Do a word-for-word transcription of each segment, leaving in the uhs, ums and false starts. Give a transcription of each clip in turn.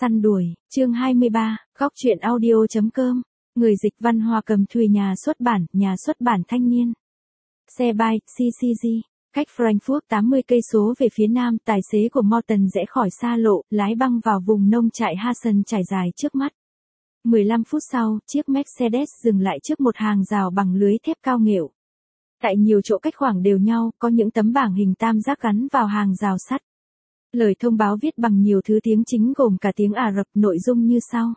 Săn đuổi, chương hai mươi ba, góc truyện audio.com, người dịch văn Hoa Cầm Thùy, nhà xuất bản, nhà xuất bản Thanh Niên. Xe bay, xê xê giê, cách Frankfurt tám mươi cây số về phía nam, tài xế của Morton rẽ khỏi xa lộ, lái băng vào vùng nông trại Hasen trải dài trước mắt. mười lăm phút sau, chiếc Mercedes dừng lại trước một hàng rào bằng lưới thép cao nghệu. Tại nhiều chỗ cách khoảng đều nhau, có những tấm bảng hình tam giác gắn vào hàng rào sắt. Lời thông báo viết bằng nhiều thứ tiếng chính gồm cả tiếng Ả Rập, nội dung như sau.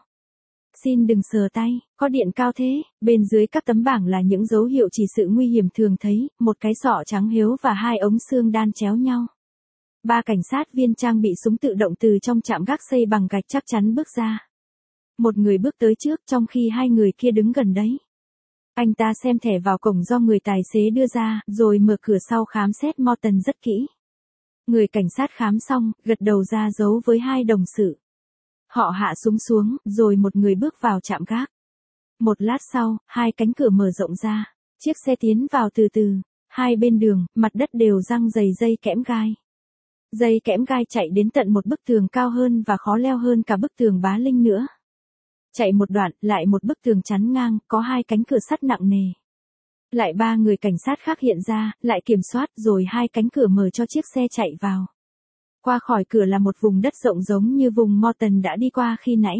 Xin đừng sờ tay, có điện cao thế. Bên dưới các tấm bảng là những dấu hiệu chỉ sự nguy hiểm thường thấy, một cái sọ trắng hiếu và hai ống xương đan chéo nhau. Ba cảnh sát viên trang bị súng tự động từ trong trạm gác xây bằng gạch chắc chắn bước ra. Một người bước tới trước trong khi hai người kia đứng gần đấy. Anh ta xem thẻ vào cổng do người tài xế đưa ra, rồi mở cửa sau khám xét Morton rất kỹ. Người cảnh sát khám xong, gật đầu ra dấu với hai đồng sự. Họ hạ súng xuống, rồi một người bước vào trạm gác. Một lát sau, hai cánh cửa mở rộng ra. Chiếc xe tiến vào từ từ. Hai bên đường, mặt đất đều răng dày dây kẽm gai. Dây kẽm gai chạy đến tận một bức tường cao hơn và khó leo hơn cả bức tường Bá Linh nữa. Chạy một đoạn, lại một bức tường chắn ngang, có hai cánh cửa sắt nặng nề. Lại ba người cảnh sát khác hiện ra, lại kiểm soát, rồi hai cánh cửa mở cho chiếc xe chạy vào. Qua khỏi cửa là một vùng đất rộng giống như vùng Morton đã đi qua khi nãy.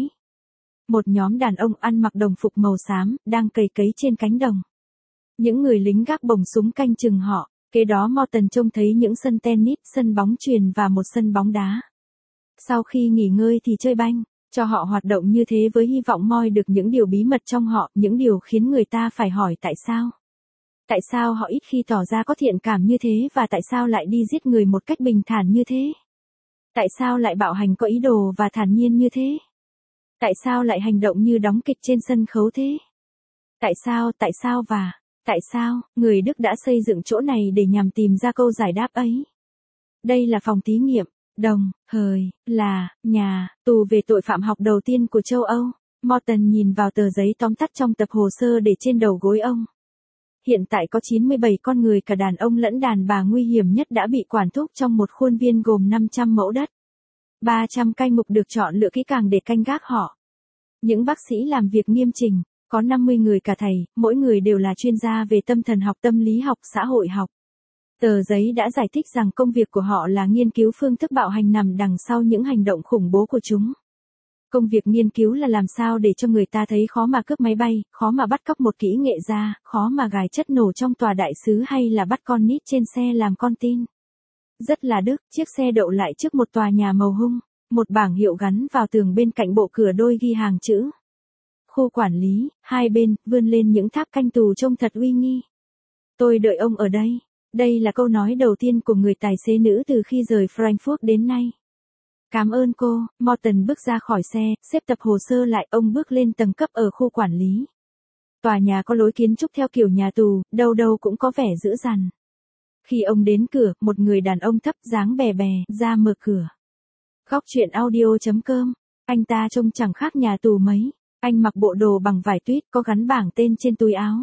Một nhóm đàn ông ăn mặc đồng phục màu xám, đang cày cấy trên cánh đồng. Những người lính gác bổng súng canh chừng họ. Kế đó Morton trông thấy những sân tennis, sân bóng chuyền và một sân bóng đá. Sau khi nghỉ ngơi thì chơi banh. Cho họ hoạt động như thế với hy vọng moi được những điều bí mật trong họ, những điều khiến người ta phải hỏi tại sao. Tại sao họ ít khi tỏ ra có thiện cảm như thế và tại sao lại đi giết người một cách bình thản như thế? Tại sao lại bạo hành có ý đồ và thản nhiên như thế? Tại sao lại hành động như đóng kịch trên sân khấu thế? Tại sao, tại sao và tại sao, người Đức đã xây dựng chỗ này để nhằm tìm ra câu giải đáp ấy? Đây là phòng thí nghiệm. Đồng, hời, là, nhà, tù về tội phạm học đầu tiên của châu Âu. Morton nhìn vào tờ giấy tóm tắt trong tập hồ sơ để trên đầu gối ông. Hiện tại có chín mươi bảy con người cả đàn ông lẫn đàn bà nguy hiểm nhất đã bị quản thúc trong một khuôn viên gồm năm trăm mẫu đất. ba trăm cai ngục được chọn lựa kỹ càng để canh gác họ. Những bác sĩ làm việc nghiêm chỉnh, có năm mươi người cả thầy, mỗi người đều là chuyên gia về tâm thần học, tâm lý học, xã hội học. Tờ giấy đã giải thích rằng công việc của họ là nghiên cứu phương thức bạo hành nằm đằng sau những hành động khủng bố của chúng. Công việc nghiên cứu là làm sao để cho người ta thấy khó mà cướp máy bay, khó mà bắt cóc một kỹ nghệ gia, khó mà gài chất nổ trong tòa đại sứ hay là bắt con nít trên xe làm con tin. Rất là Đức, chiếc xe đậu lại trước một tòa nhà màu hung, một bảng hiệu gắn vào tường bên cạnh bộ cửa đôi ghi hàng chữ. Khu quản lý, hai bên, vươn lên những tháp canh tù trông thật uy nghi. Tôi đợi ông ở đây. Đây là câu nói đầu tiên của người tài xế nữ từ khi rời Frankfurt đến nay. Cảm ơn cô. Morton bước ra khỏi xe, xếp tập hồ sơ lại, ông bước lên tầng cấp ở khu quản lý. Tòa nhà có lối kiến trúc theo kiểu nhà tù, đâu đâu cũng có vẻ dữ dằn. Khi ông đến cửa, một người đàn ông thấp dáng bè bè, ra mở cửa. Góc truyện audio.com, anh ta trông chẳng khác nhà tù mấy. Anh mặc bộ đồ bằng vải tuyết, có gắn bảng tên trên túi áo.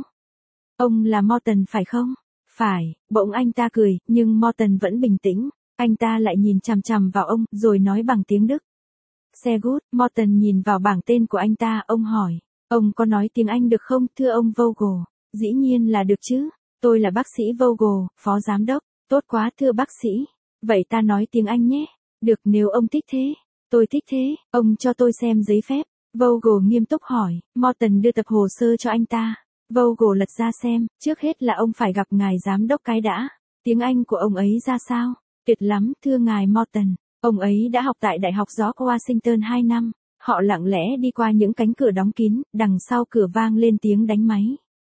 Ông là Morton phải không? Phải, bỗng anh ta cười, nhưng Morton vẫn bình tĩnh. Anh ta lại nhìn chằm chằm vào ông, rồi nói bằng tiếng Đức. Sehr gut. Morton nhìn vào bảng tên của anh ta, ông hỏi. Ông có nói tiếng Anh được không, thưa ông Vogel? Dĩ nhiên là được chứ. Tôi là bác sĩ Vogel, phó giám đốc. Tốt quá thưa bác sĩ. Vậy ta nói tiếng Anh nhé. Được, nếu ông thích thế. Tôi thích thế. Ông cho tôi xem giấy phép. Vogel nghiêm túc hỏi. Morton đưa tập hồ sơ cho anh ta. Vogel lật ra xem, trước hết là ông phải gặp ngài giám đốc cái đã. Tiếng Anh của ông ấy ra sao? Tuyệt lắm, thưa ngài Morton. Ông ấy đã học tại Đại học George Washington hai năm. Họ lặng lẽ đi qua những cánh cửa đóng kín, đằng sau cửa vang lên tiếng đánh máy.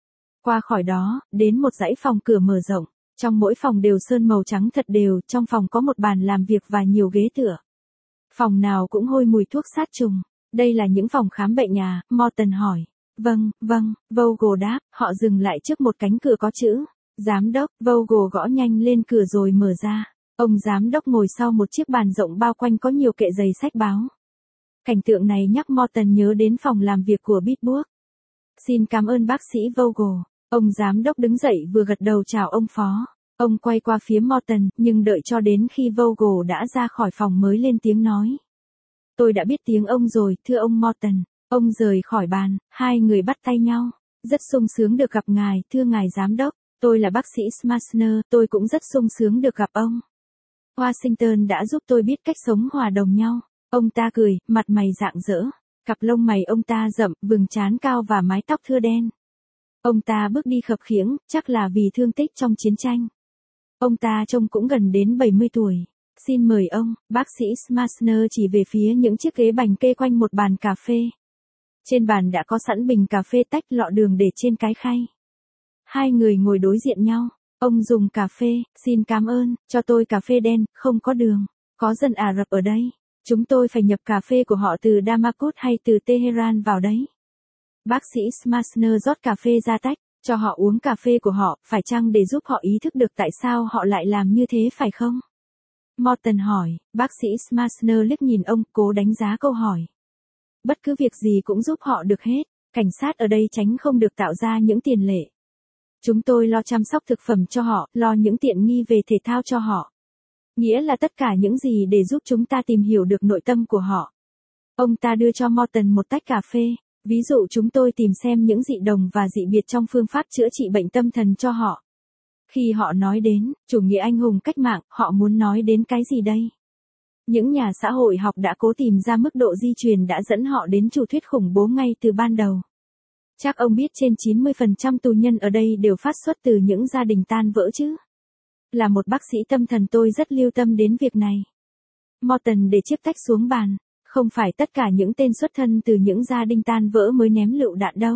Qua khỏi đó, đến một dãy phòng cửa mở rộng. Trong mỗi phòng đều sơn màu trắng thật đều, trong phòng có một bàn làm việc và nhiều ghế tựa. Phòng nào cũng hôi mùi thuốc sát trùng. Đây là những phòng khám bệnh à? Morton hỏi. Vâng, vâng, Vogel đáp, họ dừng lại trước một cánh cửa có chữ. Giám đốc, Vogel gõ nhanh lên cửa rồi mở ra. Ông giám đốc ngồi sau một chiếc bàn rộng bao quanh có nhiều kệ giày sách báo. Cảnh tượng này nhắc Morton nhớ đến phòng làm việc của Bitburg. Xin cảm ơn bác sĩ Vogel. Ông giám đốc đứng dậy vừa gật đầu chào ông phó. Ông quay qua phía Morton, nhưng đợi cho đến khi Vogel đã ra khỏi phòng mới lên tiếng nói. Tôi đã biết tiếng ông rồi, thưa ông Morton. Ông rời khỏi bàn, hai người bắt tay nhau. Rất sung sướng được gặp ngài, thưa ngài giám đốc. Tôi là bác sĩ Smasner, tôi cũng rất sung sướng được gặp ông. Washington đã giúp tôi biết cách sống hòa đồng nhau. Ông ta cười, mặt mày rạng rỡ. Cặp lông mày ông ta rậm, vầng trán cao và mái tóc thưa đen. Ông ta bước đi khập khiễng, chắc là vì thương tích trong chiến tranh. Ông ta trông cũng gần đến bảy mươi tuổi. Xin mời ông, bác sĩ Smasner chỉ về phía những chiếc ghế bành kê quanh một bàn cà phê. Trên bàn đã có sẵn bình cà phê tách lọ đường để trên cái khay. Hai người ngồi đối diện nhau. Ông dùng cà phê, xin cảm ơn, cho tôi cà phê đen, không có đường. Có dân Ả Rập ở đây. Chúng tôi phải nhập cà phê của họ từ Damascus hay từ Tehran vào đấy. Bác sĩ Smasner rót cà phê ra tách, cho họ uống cà phê của họ, phải chăng để giúp họ ý thức được tại sao họ lại làm như thế phải không? Morton hỏi, bác sĩ Smasner liếc nhìn ông, cố đánh giá câu hỏi. Bất cứ việc gì cũng giúp họ được hết, cảnh sát ở đây tránh không được tạo ra những tiền lệ. Chúng tôi lo chăm sóc thực phẩm cho họ, lo những tiện nghi về thể thao cho họ. Nghĩa là tất cả những gì để giúp chúng ta tìm hiểu được nội tâm của họ. Ông ta đưa cho Morton một tách cà phê. Ví dụ chúng tôi tìm xem những dị đồng và dị biệt trong phương pháp chữa trị bệnh tâm thần cho họ. Khi họ nói đến chủ nghĩa anh hùng cách mạng, họ muốn nói đến cái gì đây? Những nhà xã hội học đã cố tìm ra mức độ di truyền đã dẫn họ đến chủ thuyết khủng bố ngay từ ban đầu. Chắc ông biết trên chín mươi phần trăm tù nhân ở đây đều phát xuất từ những gia đình tan vỡ chứ. Là một bác sĩ tâm thần tôi rất lưu tâm đến việc này. Morton để chiếc tách xuống bàn. Không phải tất cả những tên xuất thân từ những gia đình tan vỡ mới ném lựu đạn đâu.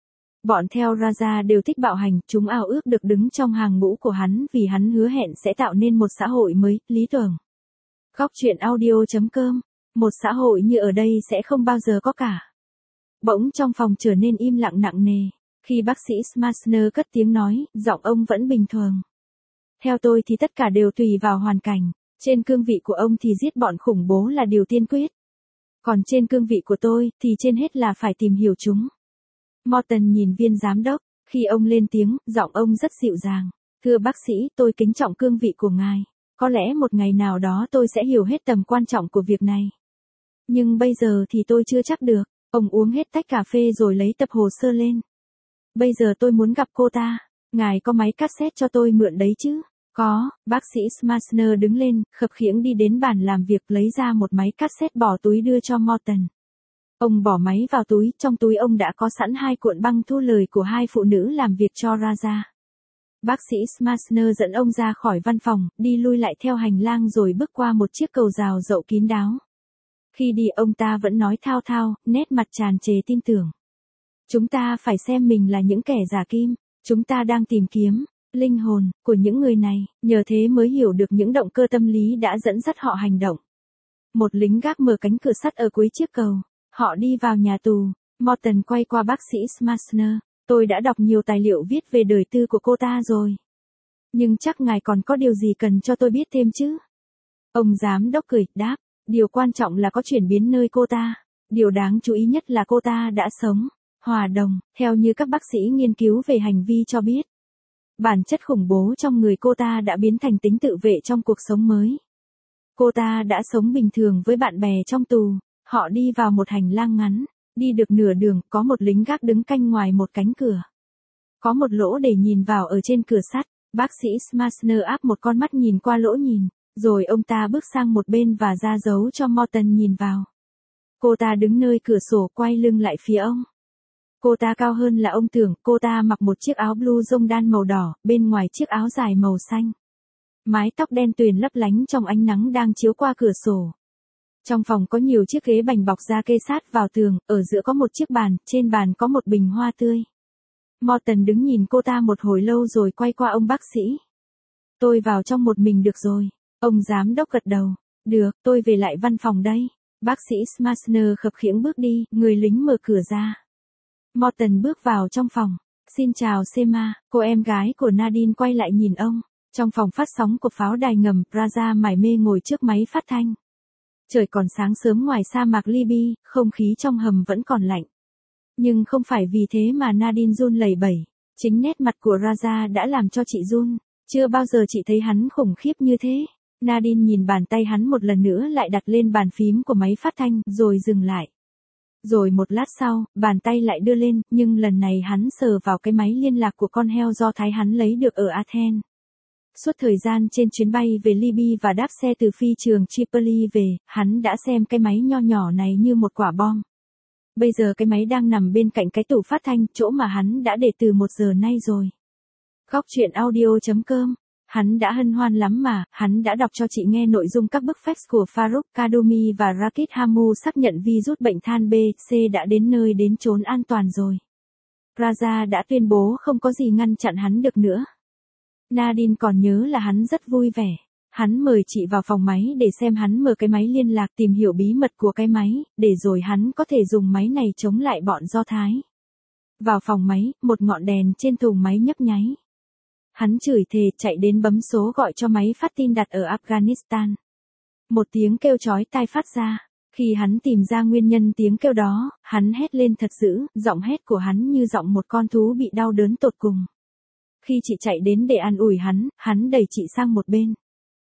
Bọn theo Raja đều thích bạo hành, chúng ao ước được đứng trong hàng ngũ của hắn vì hắn hứa hẹn sẽ tạo nên một xã hội mới, lý tưởng. Góc truyện audio chấm com, một xã hội như ở đây sẽ không bao giờ có cả. Bỗng trong phòng trở nên im lặng nặng nề, khi bác sĩ Smasner cất tiếng nói, giọng ông vẫn bình thường. Theo tôi thì tất cả đều tùy vào hoàn cảnh, trên cương vị của ông thì giết bọn khủng bố là điều tiên quyết. Còn trên cương vị của tôi, thì trên hết là phải tìm hiểu chúng. Morton nhìn viên giám đốc, khi ông lên tiếng, giọng ông rất dịu dàng. Thưa bác sĩ, tôi kính trọng cương vị của ngài. Có lẽ một ngày nào đó tôi sẽ hiểu hết tầm quan trọng của việc này. Nhưng bây giờ thì tôi chưa chắc được. Ông uống hết tách cà phê rồi lấy tập hồ sơ lên. Bây giờ tôi muốn gặp cô ta. Ngài có máy cassette cho tôi mượn đấy chứ? Có, bác sĩ Smasner đứng lên, khập khiễng đi đến bàn làm việc lấy ra một máy cassette bỏ túi đưa cho Morton. Ông bỏ máy vào túi, trong túi ông đã có sẵn hai cuộn băng thu lời của hai phụ nữ làm việc cho Raja. Bác sĩ Smasner dẫn ông ra khỏi văn phòng, đi lui lại theo hành lang rồi bước qua một chiếc cầu rào rộng kín đáo. Khi đi ông ta vẫn nói thao thao, nét mặt tràn trề tin tưởng. Chúng ta phải xem mình là những kẻ giả kim, chúng ta đang tìm kiếm linh hồn của những người này, nhờ thế mới hiểu được những động cơ tâm lý đã dẫn dắt họ hành động. Một lính gác mở cánh cửa sắt ở cuối chiếc cầu, họ đi vào nhà tù. Morton quay qua bác sĩ Smasner, tôi đã đọc nhiều tài liệu viết về đời tư của cô ta rồi. Nhưng chắc ngài còn có điều gì cần cho tôi biết thêm chứ? Ông giám đốc cười, đáp, điều quan trọng là có chuyển biến nơi cô ta. Điều đáng chú ý nhất là cô ta đã sống hòa đồng, theo như các bác sĩ nghiên cứu về hành vi cho biết. Bản chất khủng bố trong người cô ta đã biến thành tính tự vệ trong cuộc sống mới. Cô ta đã sống bình thường với bạn bè trong tù. Họ đi vào một hành lang ngắn. Đi được nửa đường, có một lính gác đứng canh ngoài một cánh cửa. Có một lỗ để nhìn vào ở trên cửa sắt. Bác sĩ Smasner áp một con mắt nhìn qua lỗ nhìn. Rồi ông ta bước sang một bên và ra dấu cho Morton nhìn vào. Cô ta đứng nơi cửa sổ quay lưng lại phía ông. Cô ta cao hơn là ông tưởng, cô ta mặc một chiếc áo blue rông đan màu đỏ, bên ngoài chiếc áo dài màu xanh. Mái tóc đen tuyền lấp lánh trong ánh nắng đang chiếu qua cửa sổ. Trong phòng có nhiều chiếc ghế bành bọc da kê sát vào tường, ở giữa có một chiếc bàn, trên bàn có một bình hoa tươi. Morton đứng nhìn cô ta một hồi lâu rồi quay qua ông bác sĩ. Tôi vào trong một mình được rồi. Ông giám đốc gật đầu. Được, tôi về lại văn phòng đây. Bác sĩ Smasner khập khiễng bước đi, người lính mở cửa ra. Morton bước vào trong phòng. Xin chào Sema, cô em gái của Nadine quay lại nhìn ông. Trong phòng phát sóng của pháo đài ngầm, Raja mải mê ngồi trước máy phát thanh. Trời còn sáng sớm ngoài sa mạc Libya, không khí trong hầm vẫn còn lạnh. Nhưng không phải vì thế mà Nadine run lẩy bẩy. Chính nét mặt của Raja đã làm cho chị run. Chưa bao giờ chị thấy hắn khủng khiếp như thế. Nadine nhìn bàn tay hắn một lần nữa lại đặt lên bàn phím của máy phát thanh, rồi dừng lại. Rồi một lát sau, bàn tay lại đưa lên, nhưng lần này hắn sờ vào cái máy liên lạc của con heo Do Thái hắn lấy được ở Athens. Suốt thời gian trên chuyến bay về Libya và đáp xe từ phi trường Tripoli về, hắn đã xem cái máy nho nhỏ này như một quả bom. Bây giờ cái máy đang nằm bên cạnh cái tủ phát thanh, chỗ mà hắn đã để từ một giờ nay rồi. Góc truyện audio chấm com. Hắn đã hân hoan lắm mà, hắn đã đọc cho chị nghe nội dung các bức fax của Farouk Kaddoumi và Rakit Hamu xác nhận virus bệnh than B, C đã đến nơi đến chốn an toàn rồi. Raja đã tuyên bố không có gì ngăn chặn hắn được nữa. Nadine còn nhớ là hắn rất vui vẻ. Hắn mời chị vào phòng máy để xem hắn mở cái máy liên lạc tìm hiểu bí mật của cái máy, để rồi hắn có thể dùng máy này chống lại bọn Do Thái. Vào phòng máy, một ngọn đèn trên thùng máy nhấp nháy. Hắn chửi thề chạy đến bấm số gọi cho máy phát tin đặt ở Afghanistan. Một tiếng kêu chói tai phát ra. Khi hắn tìm ra nguyên nhân tiếng kêu đó, hắn hét lên thật dữ, giọng hét của hắn như giọng một con thú bị đau đớn tột cùng. Khi chị chạy đến để an ủi hắn, hắn đẩy chị sang một bên.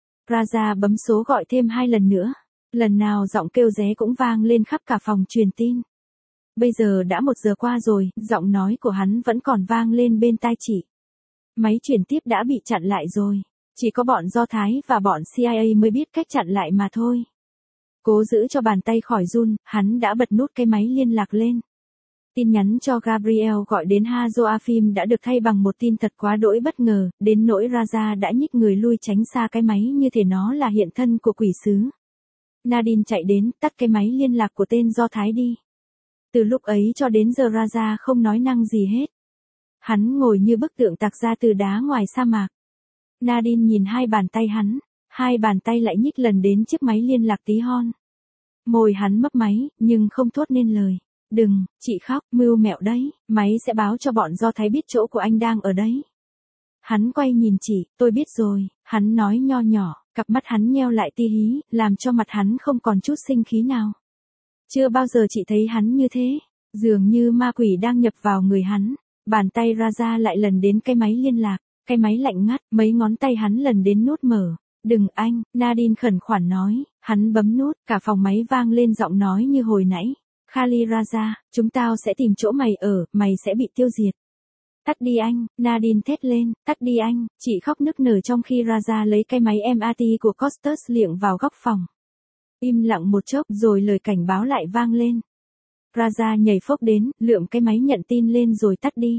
Raja bấm số gọi thêm hai lần nữa. Lần nào giọng kêu ré cũng vang lên khắp cả phòng truyền tin. Bây giờ đã một giờ qua rồi, giọng nói của hắn vẫn còn vang lên bên tai chị. Máy chuyển tiếp đã bị chặn lại rồi. Chỉ có bọn Do Thái và bọn C I A mới biết cách chặn lại mà thôi. Cố giữ cho bàn tay khỏi run, hắn đã bật nút cái máy liên lạc lên. Tin nhắn cho Gabriel gọi đến Ha Joachim đã được thay bằng một tin thật quá đỗi bất ngờ, đến nỗi Raja đã nhích người lui tránh xa cái máy như thể nó là hiện thân của quỷ sứ. Nadine chạy đến, tắt cái máy liên lạc của tên Do Thái đi. Từ lúc ấy cho đến giờ Raja không nói năng gì hết. Hắn ngồi như bức tượng tạc ra từ đá ngoài sa mạc. Nadine nhìn hai bàn tay hắn, hai bàn tay lại nhích lần đến chiếc máy liên lạc tí hon. Môi hắn mấp máy, nhưng không thốt nên lời. Đừng, chị khóc, mưu mẹo đấy, máy sẽ báo cho bọn Do Thái biết chỗ của anh đang ở đấy. Hắn quay nhìn chị, tôi biết rồi, hắn nói nho nhỏ, cặp mắt hắn nheo lại ti hí, làm cho mặt hắn không còn chút sinh khí nào. Chưa bao giờ chị thấy hắn như thế, dường như ma quỷ đang nhập vào người hắn. Bàn tay Raja lại lần đến cái máy liên lạc, cái máy lạnh ngắt, mấy ngón tay hắn lần đến nút mở. Đừng anh, Nadine khẩn khoản nói, hắn bấm nút, cả phòng máy vang lên giọng nói như hồi nãy. Khali Raja, chúng tao sẽ tìm chỗ mày ở, mày sẽ bị tiêu diệt. Tắt đi anh, Nadine thét lên, tắt đi anh, chị khóc nức nở trong khi Raja lấy cái máy em a tê của Costas liệng vào góc phòng. Im lặng một chốc rồi lời cảnh báo lại vang lên. Raja nhảy phốc đến, lượm cái máy nhận tin lên rồi tắt đi.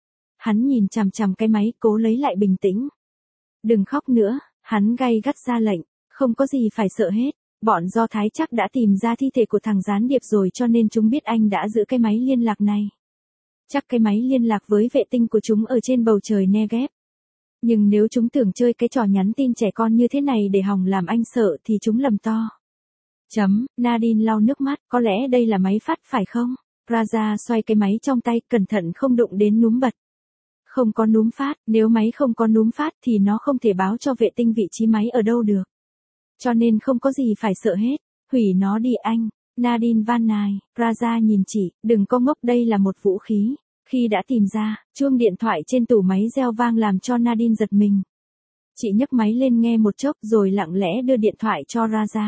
Hắn nhìn chằm chằm cái máy, cố lấy lại bình tĩnh. Đừng khóc nữa, hắn gay gắt ra lệnh, không có gì phải sợ hết. Bọn Do Thái chắc đã tìm ra thi thể của thằng gián điệp rồi cho nên chúng biết anh đã giữ cái máy liên lạc này. Chắc cái máy liên lạc với vệ tinh của chúng ở trên bầu trời Negev. Nhưng nếu chúng tưởng chơi cái trò nhắn tin trẻ con như thế này để hòng làm anh sợ thì chúng lầm to. Chấm, Nadine lau nước mắt, có lẽ đây là máy phát phải không? Raja xoay cái máy trong tay, cẩn thận không đụng đến núm bật. Không có núm phát, nếu máy không có núm phát thì nó không thể báo cho vệ tinh vị trí máy ở đâu được. Cho nên không có gì phải sợ hết, hủy nó đi anh. Nadine van nài, Raja nhìn chị, đừng có ngốc, đây là một vũ khí. Khi đã tìm ra, chuông điện thoại trên tủ máy reo vang làm cho Nadine giật mình. Chị nhấc máy lên nghe một chốc rồi lặng lẽ đưa điện thoại cho Raja.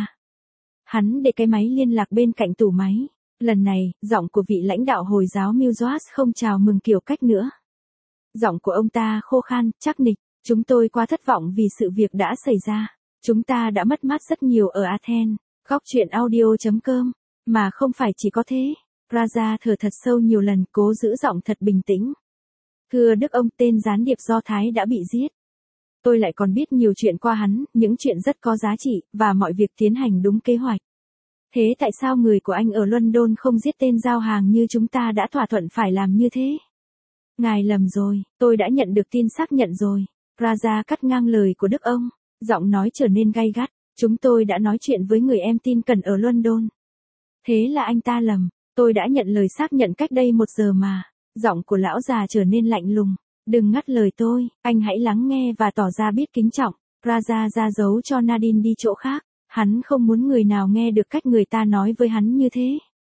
Hắn để cái máy liên lạc bên cạnh tủ máy. Lần này, giọng của vị lãnh đạo Hồi giáo Mewjoas không chào mừng kiểu cách nữa. Giọng của ông ta khô khan, chắc nịch, chúng tôi quá thất vọng vì sự việc đã xảy ra. Chúng ta đã mất mát rất nhiều ở Athens. Góc truyện audio chấm com. Mà không phải chỉ có thế. Raja thở thật sâu nhiều lần, cố giữ giọng thật bình tĩnh. Thưa Đức ông, tên gián điệp Do Thái đã bị giết. Tôi lại còn biết nhiều chuyện qua hắn, những chuyện rất có giá trị, và mọi việc tiến hành đúng kế hoạch. Thế tại sao người của anh ở London không giết tên giao hàng như chúng ta đã thỏa thuận phải làm như thế? Ngài lầm rồi, tôi đã nhận được tin xác nhận rồi. Raja cắt ngang lời của Đức ông, giọng nói trở nên gay gắt. Chúng tôi đã nói chuyện với người em tin cần ở London. Thế là anh ta lầm, tôi đã nhận lời xác nhận cách đây một giờ mà. Giọng của lão già trở nên lạnh lùng. Đừng ngắt lời tôi, anh hãy lắng nghe và tỏ ra biết kính trọng. Raja ra dấu cho Nadine đi chỗ khác. Hắn không muốn người nào nghe được cách người ta nói với hắn như thế.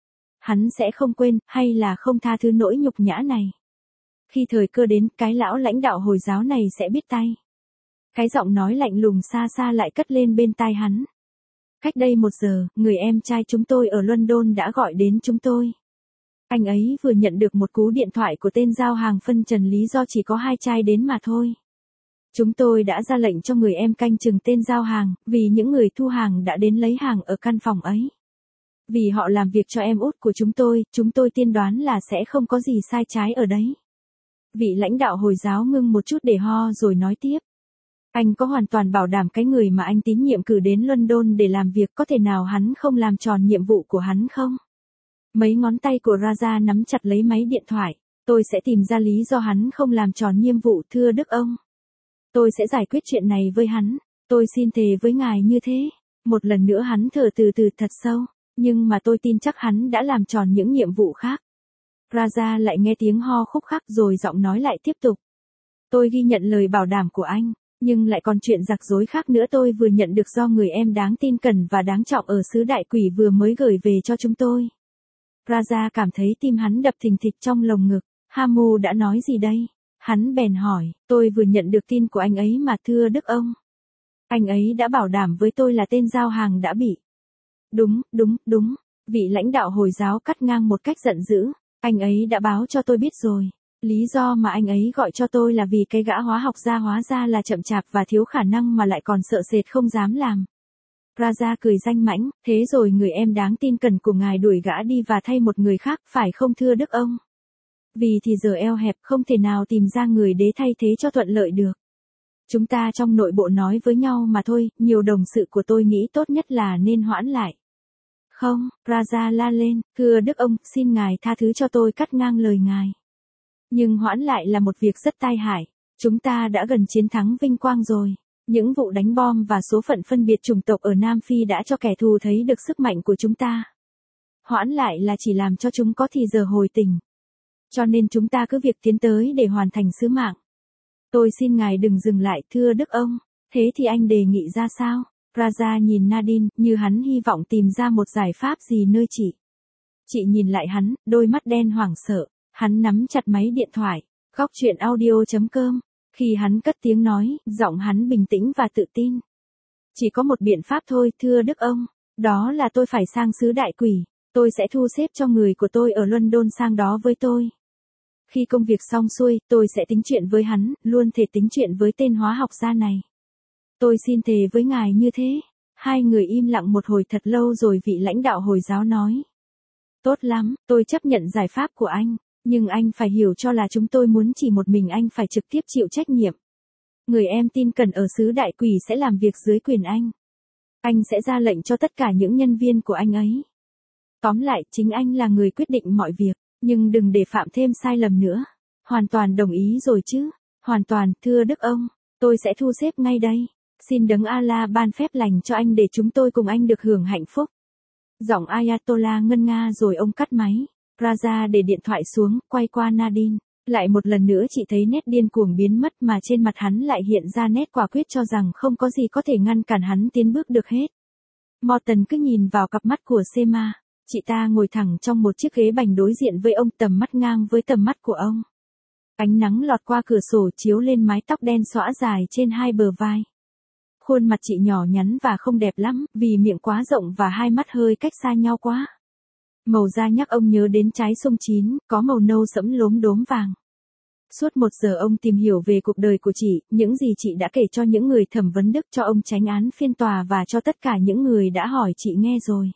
Hắn sẽ không quên, hay là không tha thứ nỗi nhục nhã này. Khi thời cơ đến, cái lão lãnh đạo Hồi giáo này sẽ biết tay. Cái giọng nói lạnh lùng xa xa lại cất lên bên tai hắn. Cách đây một giờ, người em trai chúng tôi ở London đã gọi đến chúng tôi. Anh ấy vừa nhận được một cú điện thoại của tên giao hàng phân trần lý do chỉ có hai trai đến mà thôi. Chúng tôi đã ra lệnh cho người em canh chừng tên giao hàng, vì những người thu hàng đã đến lấy hàng ở căn phòng ấy. Vì họ làm việc cho em út của chúng tôi, chúng tôi tiên đoán là sẽ không có gì sai trái ở đấy. Vị lãnh đạo Hồi giáo ngưng một chút để ho rồi nói tiếp. Anh có hoàn toàn bảo đảm cái người mà anh tín nhiệm cử đến London để làm việc có thể nào hắn không làm tròn nhiệm vụ của hắn không? Mấy ngón tay của Raja nắm chặt lấy máy điện thoại. Tôi sẽ tìm ra lý do hắn không làm tròn nhiệm vụ thưa Đức ông. Tôi sẽ giải quyết chuyện này với hắn. Tôi xin thề với ngài như thế. Một lần nữa hắn thở từ từ thật sâu. Nhưng mà tôi tin chắc hắn đã làm tròn những nhiệm vụ khác. Raja lại nghe tiếng ho khúc khắc rồi giọng nói lại tiếp tục. Tôi ghi nhận lời bảo đảm của anh. Nhưng lại còn chuyện rắc rối khác nữa tôi vừa nhận được do người em đáng tin cẩn và đáng trọng ở xứ Đại Quỷ vừa mới gửi về cho chúng tôi. Raja cảm thấy tim hắn đập thình thịch trong lồng ngực. Hamu đã nói gì đây? Hắn bèn hỏi, tôi vừa nhận được tin của anh ấy mà thưa Đức ông. Anh ấy đã bảo đảm với tôi là tên giao hàng đã bị. Đúng, đúng, đúng. Vị lãnh đạo Hồi giáo cắt ngang một cách giận dữ. Anh ấy đã báo cho tôi biết rồi. Lý do mà anh ấy gọi cho tôi là vì cái gã hóa học gia hóa ra là chậm chạp và thiếu khả năng mà lại còn sợ sệt không dám làm. Raja cười danh mãnh, thế rồi người em đáng tin cẩn của ngài đuổi gã đi và thay một người khác phải không thưa Đức ông? Vì thì giờ eo hẹp không thể nào tìm ra người đế thay thế cho thuận lợi được. Chúng ta trong nội bộ nói với nhau mà thôi, nhiều đồng sự của tôi nghĩ tốt nhất là nên hoãn lại. Không, Raja la lên, thưa Đức ông, xin ngài tha thứ cho tôi cắt ngang lời ngài. Nhưng hoãn lại là một việc rất tai hại. Chúng ta đã gần chiến thắng vinh quang rồi. Những vụ đánh bom và số phận phân biệt chủng tộc ở Nam Phi đã cho kẻ thù thấy được sức mạnh của chúng ta. Hoãn lại là chỉ làm cho chúng có thì giờ hồi tỉnh. Cho nên chúng ta cứ việc tiến tới để hoàn thành sứ mạng. Tôi xin ngài đừng dừng lại thưa Đức ông. Thế thì anh đề nghị ra sao? Raja nhìn Nadine như hắn hy vọng tìm ra một giải pháp gì nơi chị. Chị nhìn lại hắn, đôi mắt đen hoảng sợ. Hắn nắm chặt máy điện thoại. Góc truyện audio.com. Khi hắn cất tiếng nói, giọng hắn bình tĩnh và tự tin. Chỉ có một biện pháp thôi thưa Đức ông. Đó là tôi phải sang xứ Đại Quỷ. Tôi sẽ thu xếp cho người của tôi ở London sang đó với tôi. Khi công việc xong xuôi, tôi sẽ tính chuyện với hắn, luôn thể tính chuyện với tên hóa học gia này. Tôi xin thề với ngài như thế. Hai người im lặng một hồi thật lâu rồi vị lãnh đạo Hồi giáo nói. Tốt lắm, tôi chấp nhận giải pháp của anh. Nhưng anh phải hiểu cho là chúng tôi muốn chỉ một mình anh phải trực tiếp chịu trách nhiệm. Người em tin cẩn ở xứ Đại Quỷ sẽ làm việc dưới quyền anh. Anh sẽ ra lệnh cho tất cả những nhân viên của anh ấy. Tóm lại, chính anh là người quyết định mọi việc, nhưng đừng để phạm thêm sai lầm nữa. Hoàn toàn đồng ý rồi chứ? Hoàn toàn, thưa Đức ông, tôi sẽ thu xếp ngay đây. Xin đấng Allah ban phép lành cho anh để chúng tôi cùng anh được hưởng hạnh phúc. Giọng Ayatollah ngân nga rồi ông cắt máy. Raja để điện thoại xuống, quay qua Nadine. Lại một lần nữa chị thấy nét điên cuồng biến mất mà trên mặt hắn lại hiện ra nét quả quyết cho rằng không có gì có thể ngăn cản hắn tiến bước được hết. Morton cứ nhìn vào cặp mắt của Sema. Chị ta ngồi thẳng trong một chiếc ghế bành đối diện với ông, tầm mắt ngang với tầm mắt của ông. Ánh nắng lọt qua cửa sổ chiếu lên mái tóc đen xõa dài trên hai bờ vai. Khuôn mặt chị nhỏ nhắn và không đẹp lắm, vì miệng quá rộng và hai mắt hơi cách xa nhau quá. Màu da nhắc ông nhớ đến trái sung chín, có màu nâu sẫm lốm đốm vàng. Suốt một giờ ông tìm hiểu về cuộc đời của chị, những gì chị đã kể cho những người thẩm vấn đức, cho ông chánh án phiên tòa và cho tất cả những người đã hỏi chị nghe rồi.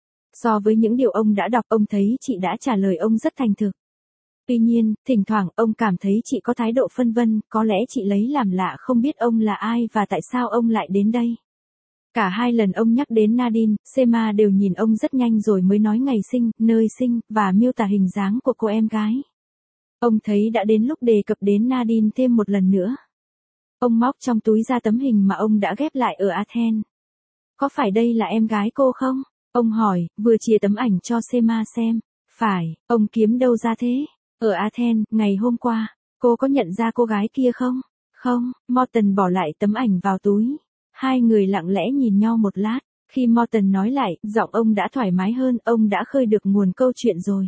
So với những điều ông đã đọc, ông thấy chị đã trả lời ông rất thành thực. Tuy nhiên, thỉnh thoảng ông cảm thấy chị có thái độ phân vân, có lẽ chị lấy làm lạ không biết ông là ai và tại sao ông lại đến đây. Cả hai lần ông nhắc đến Nadine, Sema đều nhìn ông rất nhanh rồi mới nói ngày sinh, nơi sinh, và miêu tả hình dáng của cô em gái. Ông thấy đã đến lúc đề cập đến Nadine thêm một lần nữa. Ông móc trong túi ra tấm hình mà ông đã ghép lại ở Athens. Có phải đây là em gái cô không? Ông hỏi, vừa chìa tấm ảnh cho Sema xem. Phải, ông kiếm đâu ra thế? Ở Athens, ngày hôm qua, cô có nhận ra cô gái kia không? Không, Morton bỏ lại tấm ảnh vào túi. Hai người lặng lẽ nhìn nhau một lát. Khi Morton nói lại, giọng ông đã thoải mái hơn, ông đã khơi được nguồn câu chuyện rồi.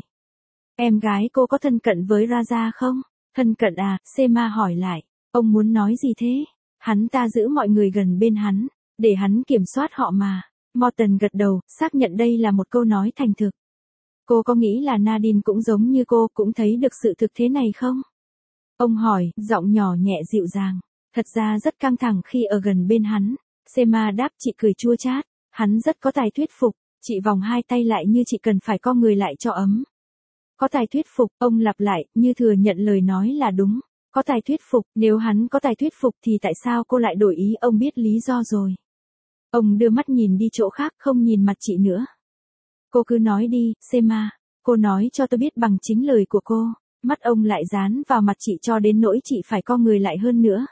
Em gái cô có thân cận với Raja không? Thân cận à? Sema hỏi lại. Ông muốn nói gì thế? Hắn ta giữ mọi người gần bên hắn, để hắn kiểm soát họ mà. Morton gật đầu, xác nhận đây là một câu nói thành thực. Cô có nghĩ là Nadine cũng giống như cô, cũng thấy được sự thực thế này không? Ông hỏi, giọng nhỏ nhẹ dịu dàng. Thật ra rất căng thẳng khi ở gần bên hắn. Sema đáp, chị cười chua chát. Hắn rất có tài thuyết phục. Chị vòng hai tay lại như chị cần phải co người lại cho ấm. Có tài thuyết phục, ông lặp lại, như thừa nhận lời nói là đúng. Có tài thuyết phục, nếu hắn có tài thuyết phục thì tại sao cô lại đổi ý? Ông biết lý do rồi. Ông đưa mắt nhìn đi chỗ khác, không nhìn mặt chị nữa. Cô cứ nói đi, Sema. Cô nói cho tôi biết bằng chính lời của cô. Mắt ông lại dán vào mặt chị cho đến nỗi chị phải co người lại hơn nữa.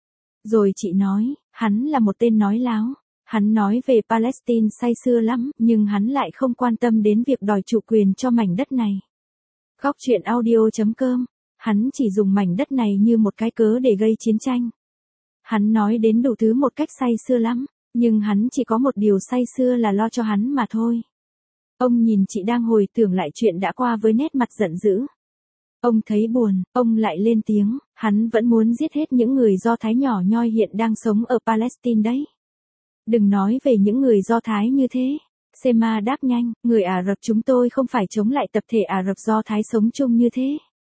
Rồi chị nói, hắn là một tên nói láo. Hắn nói về Palestine say sưa lắm, nhưng hắn lại không quan tâm đến việc đòi chủ quyền cho mảnh đất này. Góc truyện audio chấm com. Hắn chỉ dùng mảnh đất này như một cái cớ để gây chiến tranh. Hắn nói đến đủ thứ một cách say sưa lắm, nhưng hắn chỉ có một điều say sưa là lo cho hắn mà thôi. Ông nhìn chị đang hồi tưởng lại chuyện đã qua với nét mặt giận dữ. Ông thấy buồn, ông lại lên tiếng, hắn vẫn muốn giết hết những người Do Thái nhỏ nhoi hiện đang sống ở Palestine đấy. Đừng nói về những người Do Thái như thế. Sema đáp nhanh, người Ả Rập chúng tôi không phải chống lại tập thể Ả Rập Do Thái sống chung như thế.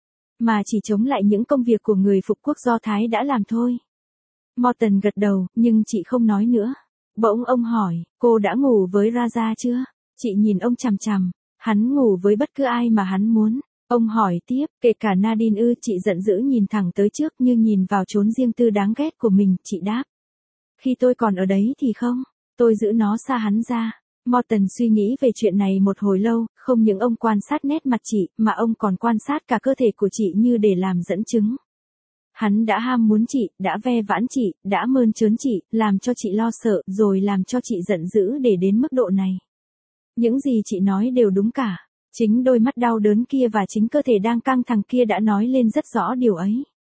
Mà chỉ chống lại những công việc của người phục quốc Do Thái đã làm thôi. Morton gật đầu, nhưng chị không nói nữa. Bỗng ông hỏi, cô đã ngủ với Raja chưa? Chị nhìn ông chằm chằm, hắn ngủ với bất cứ ai mà hắn muốn. Ông hỏi tiếp, kể cả Nadine ư? Chị giận dữ nhìn thẳng tới trước như nhìn vào chốn riêng tư đáng ghét của mình, chị đáp. Khi tôi còn ở đấy thì không, tôi giữ nó xa hắn ra. Morton suy nghĩ về chuyện này một hồi lâu, không những ông quan sát nét mặt chị, mà ông còn quan sát cả cơ thể của chị như để làm dẫn chứng. Hắn đã ham muốn chị, đã ve vãn chị, đã mơn trớn chị, làm cho chị lo sợ, rồi làm cho chị giận dữ để đến mức độ này. Những gì chị nói đều đúng cả. Chính đôi mắt đau đớn kia và chính cơ thể đang căng thẳng kia đã nói lên rất rõ điều ấy.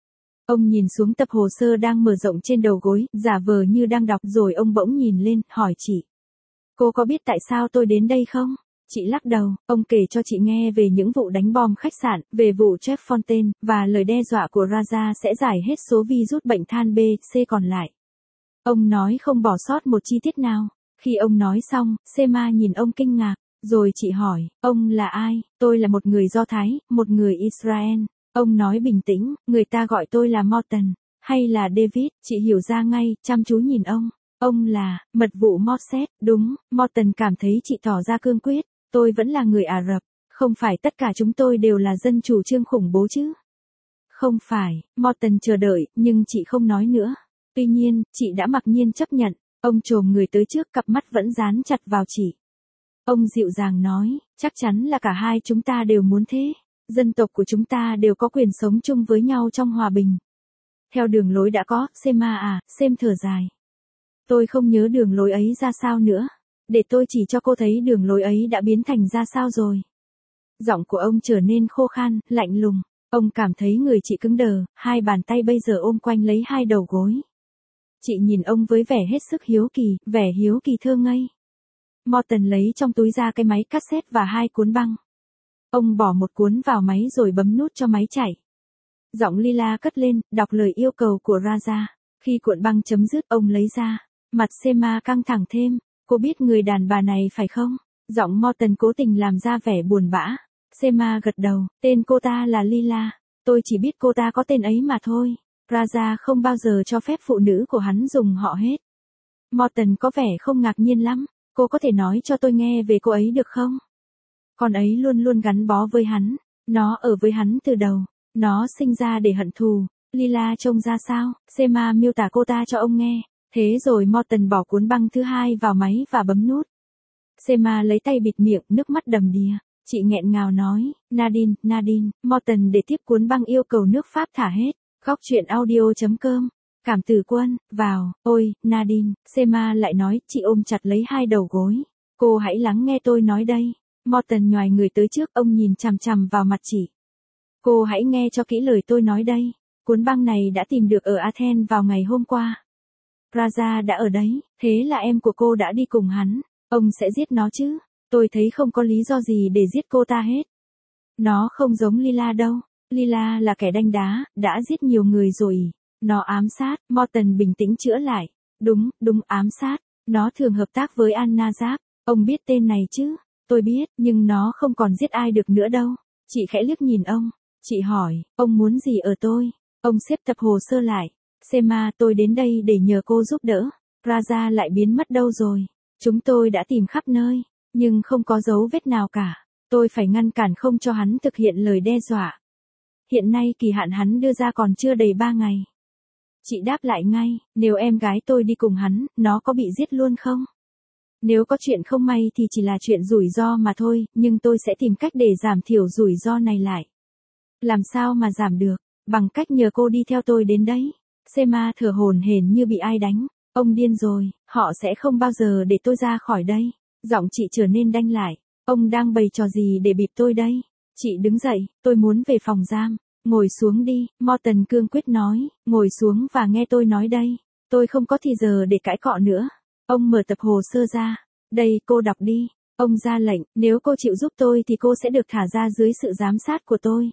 Ông nhìn xuống tập hồ sơ đang mở rộng trên đầu gối, giả vờ như đang đọc, rồi ông bỗng nhìn lên, hỏi chị. Cô có biết tại sao tôi đến đây không? Chị lắc đầu, ông kể cho chị nghe về những vụ đánh bom khách sạn, về vụ Jeff Fontaine, và lời đe dọa của Raja sẽ giải hết số virus bệnh than B, C còn lại. Ông nói không bỏ sót một chi tiết nào. Khi ông nói xong, Sema nhìn ông kinh ngạc. Rồi chị hỏi, ông là ai? Tôi là một người Do Thái, một người Israel. Ông nói bình tĩnh, người ta gọi tôi là Morton, hay là David, chị hiểu ra ngay, chăm chú nhìn ông. Ông là, mật vụ Mossad, đúng, Morton cảm thấy chị tỏ ra cương quyết, tôi vẫn là người Ả Rập, không phải tất cả chúng tôi đều là dân chủ trương khủng bố chứ. Không phải, Morton chờ đợi, nhưng chị không nói nữa. Tuy nhiên, chị đã mặc nhiên chấp nhận, ông chồm người tới trước, cặp mắt vẫn dán chặt vào chị. Ông dịu dàng nói, chắc chắn là cả hai chúng ta đều muốn thế. Dân tộc của chúng ta đều có quyền sống chung với nhau trong hòa bình. Theo đường lối đã có, Sema à, Sem thở dài. Tôi không nhớ đường lối ấy ra sao nữa. Để tôi chỉ cho cô thấy đường lối ấy đã biến thành ra sao rồi. Giọng của ông trở nên khô khan, lạnh lùng. Ông cảm thấy người chị cứng đờ, hai bàn tay bây giờ ôm quanh lấy hai đầu gối. Chị nhìn ông với vẻ hết sức hiếu kỳ, vẻ hiếu kỳ thơ ngây. Morton lấy trong túi ra cái máy cassette và hai cuốn băng. Ông bỏ một cuốn vào máy rồi bấm nút cho máy chạy. Giọng Lila cất lên, đọc lời yêu cầu của Raja. Khi cuộn băng chấm dứt, ông lấy ra. Mặt Sema căng thẳng thêm. Cô biết người đàn bà này phải không? Giọng Morton cố tình làm ra vẻ buồn bã. Sema gật đầu, tên cô ta là Lila. Tôi chỉ biết cô ta có tên ấy mà thôi. Raja không bao giờ cho phép phụ nữ của hắn dùng họ hết. Morton có vẻ không ngạc nhiên lắm. Cô có thể nói cho tôi nghe về cô ấy được không? Con ấy luôn luôn gắn bó với hắn. Nó ở với hắn từ đầu. Nó sinh ra để hận thù. Lila trông ra sao? Sema miêu tả cô ta cho ông nghe. Thế rồi Morton bỏ cuốn băng thứ hai vào máy và bấm nút. Sema lấy tay bịt miệng, nước mắt đầm đìa. Chị nghẹn ngào nói, Nadine, Nadine. Morton để tiếp cuốn băng yêu cầu nước Pháp thả hết. Góc truyện audio chấm com. Cảm tử quân, vào, ôi, Nadine. Sema lại nói, chị ôm chặt lấy hai đầu gối. Cô hãy lắng nghe tôi nói đây. Morton nhoài người tới trước, ông nhìn chằm chằm vào mặt chị. Cô hãy nghe cho kỹ lời tôi nói đây. Cuốn băng này đã tìm được ở Athens vào ngày hôm qua. Raja đã ở đấy, thế là em của cô đã đi cùng hắn. Ông sẽ giết nó chứ? Tôi thấy không có lý do gì để giết cô ta hết. Nó không giống Lila đâu. Lila là kẻ đanh đá, đã giết nhiều người rồi. Nó ám sát, Morton bình tĩnh chữa lại. Đúng, đúng ám sát. Nó thường hợp tác với An-Najaf. Ông biết tên này chứ? Tôi biết, nhưng nó không còn giết ai được nữa đâu. Chị khẽ liếc nhìn ông. Chị hỏi, ông muốn gì ở tôi? Ông xếp tập hồ sơ lại. Sema, tôi đến đây để nhờ cô giúp đỡ. Raja lại biến mất đâu rồi? Chúng tôi đã tìm khắp nơi, nhưng không có dấu vết nào cả. Tôi phải ngăn cản không cho hắn thực hiện lời đe dọa. Hiện nay kỳ hạn hắn đưa ra còn chưa đầy ba ngày. Chị đáp lại ngay, nếu em gái tôi đi cùng hắn, nó có bị giết luôn không? Nếu có chuyện không may thì chỉ là chuyện rủi ro mà thôi, nhưng tôi sẽ tìm cách để giảm thiểu rủi ro này lại. Làm sao mà giảm được? Bằng cách nhờ cô đi theo tôi đến đấy. Sema thở hổn hển như bị ai đánh. Ông điên rồi, họ sẽ không bao giờ để tôi ra khỏi đây. Giọng chị trở nên đanh lại. Ông đang bày trò gì để bịp tôi đây? Chị đứng dậy, tôi muốn về phòng giam. Ngồi xuống đi, Morton cương quyết nói, ngồi xuống và nghe tôi nói đây. Tôi không có thì giờ để cãi cọ nữa. Ông mở tập hồ sơ ra. Đây, cô đọc đi. Ông ra lệnh, nếu cô chịu giúp tôi thì cô sẽ được thả ra dưới sự giám sát của tôi.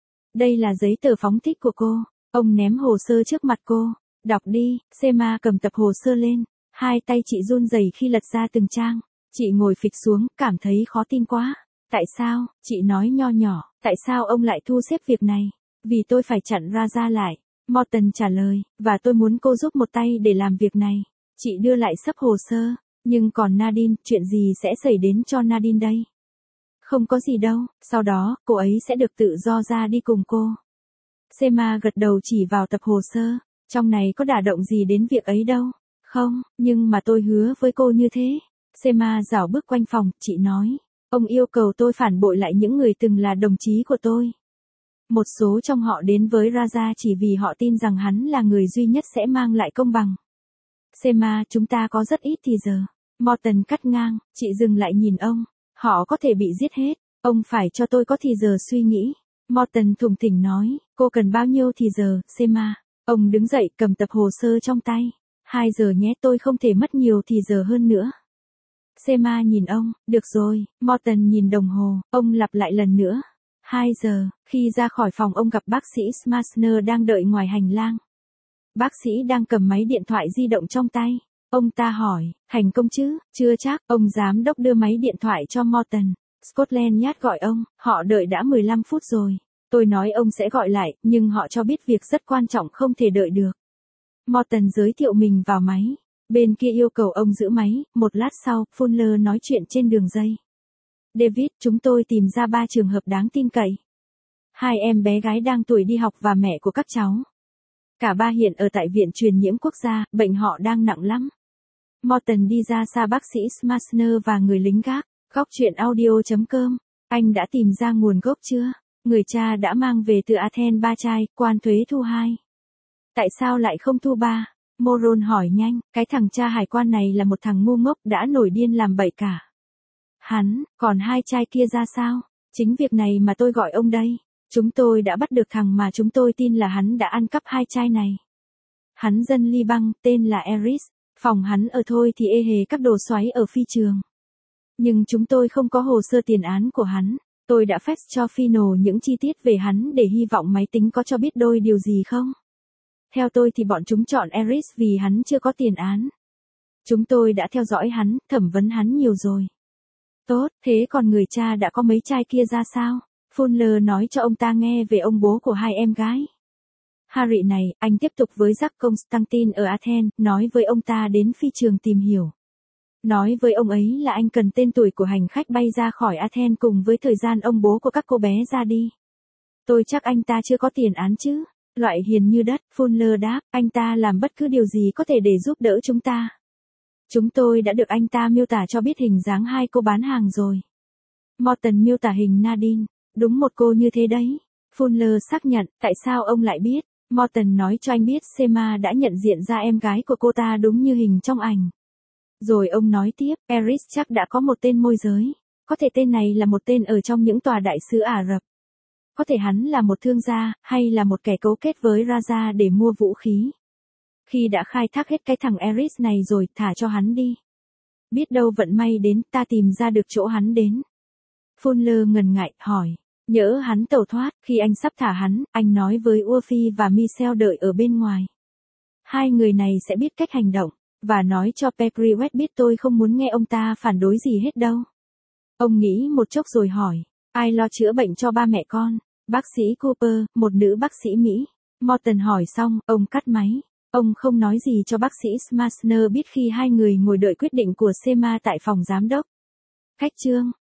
Đây là giấy tờ phóng thích của cô. Ông ném hồ sơ trước mặt cô. Đọc đi, Sema cầm tập hồ sơ lên. Hai tay chị run rẩy khi lật ra từng trang. Chị ngồi phịch xuống, cảm thấy khó tin quá. Tại sao, chị nói nho nhỏ, tại sao ông lại thu xếp việc này? Vì tôi phải chặn Raja lại. Morton trả lời, và tôi muốn cô giúp một tay để làm việc này. Chị đưa lại sấp hồ sơ. Nhưng còn Nadine, chuyện gì sẽ xảy đến cho Nadine đây? Không có gì đâu, sau đó, cô ấy sẽ được tự do ra đi cùng cô. Sema gật đầu chỉ vào tập hồ sơ. Trong này có đả động gì đến việc ấy đâu. Không, nhưng mà tôi hứa với cô như thế. Sema dạo bước quanh phòng, chị nói. Ông yêu cầu tôi phản bội lại những người từng là đồng chí của tôi. Một số trong họ đến với Raja chỉ vì họ tin rằng hắn là người duy nhất sẽ mang lại công bằng. Sema, chúng ta có rất ít thì giờ. Morton cắt ngang, chị dừng lại nhìn ông. Họ có thể bị giết hết. Ông phải cho tôi có thì giờ suy nghĩ. Morton thủng thỉnh nói, cô cần bao nhiêu thì giờ, Sema? Ông đứng dậy cầm tập hồ sơ trong tay. Hai giờ nhé, tôi không thể mất nhiều thì giờ hơn nữa. Sema nhìn ông, được rồi, Morton nhìn đồng hồ, ông lặp lại lần nữa. Hai giờ, khi ra khỏi phòng ông gặp bác sĩ Smasner đang đợi ngoài hành lang. Bác sĩ đang cầm máy điện thoại di động trong tay. Ông ta hỏi, thành công chứ, chưa chắc, ông giám đốc đưa máy điện thoại cho Morton. Scotland Yard gọi ông, họ đợi đã mười lăm phút rồi. Tôi nói ông sẽ gọi lại, nhưng họ cho biết việc rất quan trọng không thể đợi được. Morton giới thiệu mình vào máy. Bên kia yêu cầu ông giữ máy, một lát sau, Fuller nói chuyện trên đường dây. David, chúng tôi tìm ra ba trường hợp đáng tin cậy. Hai em bé gái đang tuổi đi học và mẹ của các cháu. Cả ba hiện ở tại Viện Truyền nhiễm Quốc gia, bệnh họ đang nặng lắm. Morton đi ra xa bác sĩ Smasner và người lính gác. Góc chuyện audio chấm com. Anh đã tìm ra nguồn gốc chưa? Người cha đã mang về từ Athens ba chai, quan thuế thu hai. Tại sao lại không thu ba? Moron hỏi nhanh, cái thằng cha hải quan này là một thằng ngu ngốc đã nổi điên làm bậy cả. Hắn, còn hai chai kia ra sao? Chính việc này mà tôi gọi ông đây. Chúng tôi đã bắt được thằng mà chúng tôi tin là hắn đã ăn cắp hai chai này. Hắn dân Liban, tên là Eris. Phòng hắn ở thôi thì ê hề các đồ xoáy ở phi trường. Nhưng chúng tôi không có hồ sơ tiền án của hắn. Tôi đã fax cho Fino những chi tiết về hắn để hy vọng máy tính có cho biết đôi điều gì không. Theo tôi thì bọn chúng chọn Eris vì hắn chưa có tiền án. Chúng tôi đã theo dõi hắn, thẩm vấn hắn nhiều rồi. Tốt, thế còn người cha đã có mấy chai kia ra sao? Fuller nói cho ông ta nghe về ông bố của hai em gái. Harry này, anh tiếp tục với Jack Constantine ở Athens, nói với ông ta đến phi trường tìm hiểu. Nói với ông ấy là anh cần tên tuổi của hành khách bay ra khỏi Athens cùng với thời gian ông bố của các cô bé ra đi. Tôi chắc anh ta chưa có tiền án chứ. Loại hiền như đất, Fuller đáp, anh ta làm bất cứ điều gì có thể để giúp đỡ chúng ta. Chúng tôi đã được anh ta miêu tả cho biết hình dáng hai cô bán hàng rồi. Morton miêu tả hình Nadine, đúng một cô như thế đấy. Fuller xác nhận, tại sao ông lại biết? Morton nói cho anh biết Sema đã nhận diện ra em gái của cô ta đúng như hình trong ảnh. Rồi ông nói tiếp, Eris chắc đã có một tên môi giới. Có thể tên này là một tên ở trong những tòa đại sứ Ả Rập. Có thể hắn là một thương gia, hay là một kẻ cấu kết với Raja để mua vũ khí. Khi đã khai thác hết cái thằng Eris này rồi, thả cho hắn đi. Biết đâu vận may đến, ta tìm ra được chỗ hắn đến. Fuller ngần ngại, hỏi. Nhỡ hắn tẩu thoát, khi anh sắp thả hắn, anh nói với Urfi và Michel đợi ở bên ngoài. hai người này sẽ biết cách hành động, và nói cho Perry West biết tôi không muốn nghe ông ta phản đối gì hết đâu. Ông nghĩ một chốc rồi hỏi, ai lo chữa bệnh cho ba mẹ con? Bác sĩ Cooper, một nữ bác sĩ Mỹ. Morton hỏi xong, ông cắt máy. Ông không nói gì cho bác sĩ Smasner biết khi hai người ngồi đợi quyết định của Sema tại phòng giám đốc. Khách trương.